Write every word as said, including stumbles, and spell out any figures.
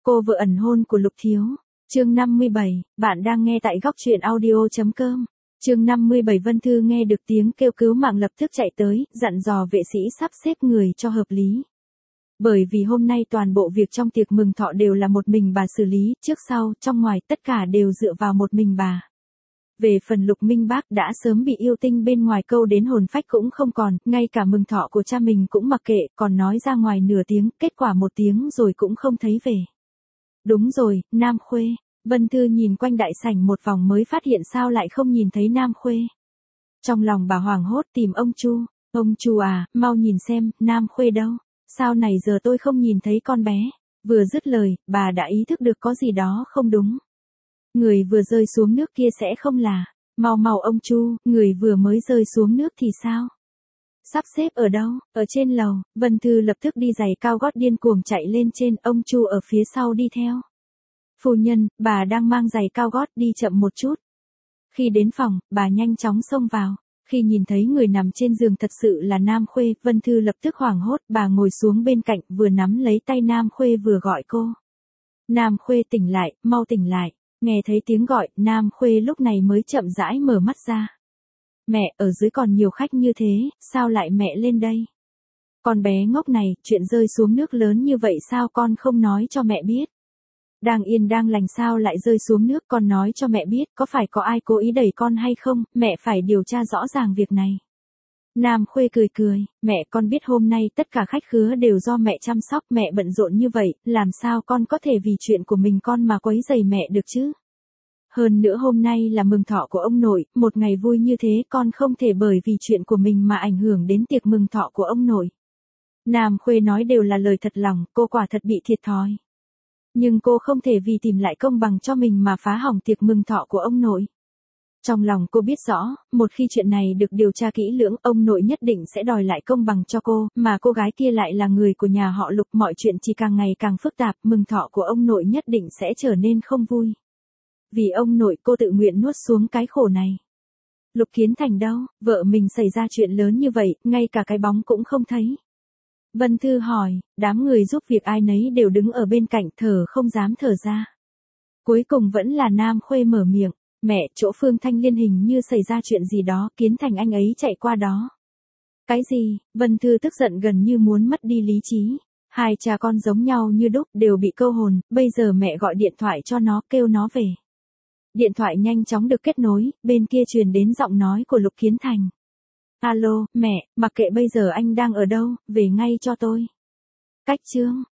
Cô vợ ẩn hôn của Lục Thiếu. Chương năm mươi bảy, bạn đang nghe tại góc truyện audio.com. Chương năm mươi bảy. Vân Thư nghe được tiếng kêu cứu mạng lập tức chạy tới, dặn dò vệ sĩ sắp xếp người cho hợp lý. Bởi vì hôm nay toàn bộ việc trong tiệc mừng thọ đều là một mình bà xử lý, trước sau, trong ngoài, tất cả đều dựa vào một mình bà. Về phần Lục Minh Bác đã sớm bị yêu tinh bên ngoài câu đến hồn phách cũng không còn, ngay cả mừng thọ của cha mình cũng mặc kệ, còn nói ra ngoài nửa tiếng, kết quả một tiếng rồi cũng không thấy về. Đúng rồi, Nam Khuê. Vân Thư nhìn quanh đại sảnh một vòng mới phát hiện sao lại không nhìn thấy Nam Khuê. Trong lòng bà hoảng hốt tìm ông Chu. Ông Chu à, mau nhìn xem, Nam Khuê đâu? Sao này giờ tôi không nhìn thấy con bé? Vừa dứt lời, bà đã ý thức được có gì đó không đúng. Người vừa rơi xuống nước kia sẽ không là. Mau mau ông Chu, người vừa mới rơi xuống nước thì sao? Sắp xếp ở đâu? Ở trên lầu. Vân Thư lập tức đi giày cao gót điên cuồng chạy lên trên, ông Chu ở phía sau đi theo. Phu nhân, bà đang mang giày cao gót, đi chậm một chút. Khi đến phòng, bà nhanh chóng xông vào. Khi nhìn thấy người nằm trên giường thật sự là Nam Khuê, Vân Thư lập tức hoảng hốt, bà ngồi xuống bên cạnh, vừa nắm lấy tay Nam Khuê vừa gọi cô. Nam Khuê tỉnh lại, mau tỉnh lại. Nghe thấy tiếng gọi, Nam Khuê lúc này mới chậm rãi mở mắt ra. Mẹ, ở dưới còn nhiều khách như thế, sao lại mẹ lên đây? Con bé ngốc này, chuyện rơi xuống nước lớn như vậy sao con không nói cho mẹ biết? Đang yên đang lành sao lại rơi xuống nước, con nói cho mẹ biết, có phải có ai cố ý đẩy con hay không, mẹ phải điều tra rõ ràng việc này. Nam Khuê cười cười, mẹ con biết hôm nay tất cả khách khứa đều do mẹ chăm sóc, mẹ bận rộn như vậy, làm sao con có thể vì chuyện của mình con mà quấy rầy mẹ được chứ? Hơn nữa hôm nay là mừng thọ của ông nội, một ngày vui như thế con không thể bởi vì chuyện của mình mà ảnh hưởng đến tiệc mừng thọ của ông nội. Nam Khuê nói đều là lời thật lòng, cô quả thật bị thiệt thòi. Nhưng cô không thể vì tìm lại công bằng cho mình mà phá hỏng tiệc mừng thọ của ông nội. Trong lòng cô biết rõ, một khi chuyện này được điều tra kỹ lưỡng, ông nội nhất định sẽ đòi lại công bằng cho cô, mà cô gái kia lại là người của nhà họ Lục, mọi chuyện chỉ càng ngày càng phức tạp, mừng thọ của ông nội nhất định sẽ trở nên không vui. Vì ông nội cô tự nguyện nuốt xuống cái khổ này. Lục Kiến Thành đâu, vợ mình xảy ra chuyện lớn như vậy, ngay cả cái bóng cũng không thấy. Vân Thư hỏi, đám người giúp việc ai nấy đều đứng ở bên cạnh thở không dám thở ra. Cuối cùng vẫn là Nam Khuê mở miệng, mẹ, chỗ Phương Thanh Liên hình như xảy ra chuyện gì đó, Kiến Thành anh ấy chạy qua đó. Cái gì? Vân Thư tức giận gần như muốn mất đi lý trí. Hai cha con giống nhau như đúc, đều bị câu hồn, bây giờ mẹ gọi điện thoại cho nó, kêu nó về. Điện thoại nhanh chóng được kết nối, bên kia truyền đến giọng nói của Lục Kiến Thành. Alo, mẹ, mặc kệ bây giờ anh đang ở đâu, về ngay cho tôi. Cách chương.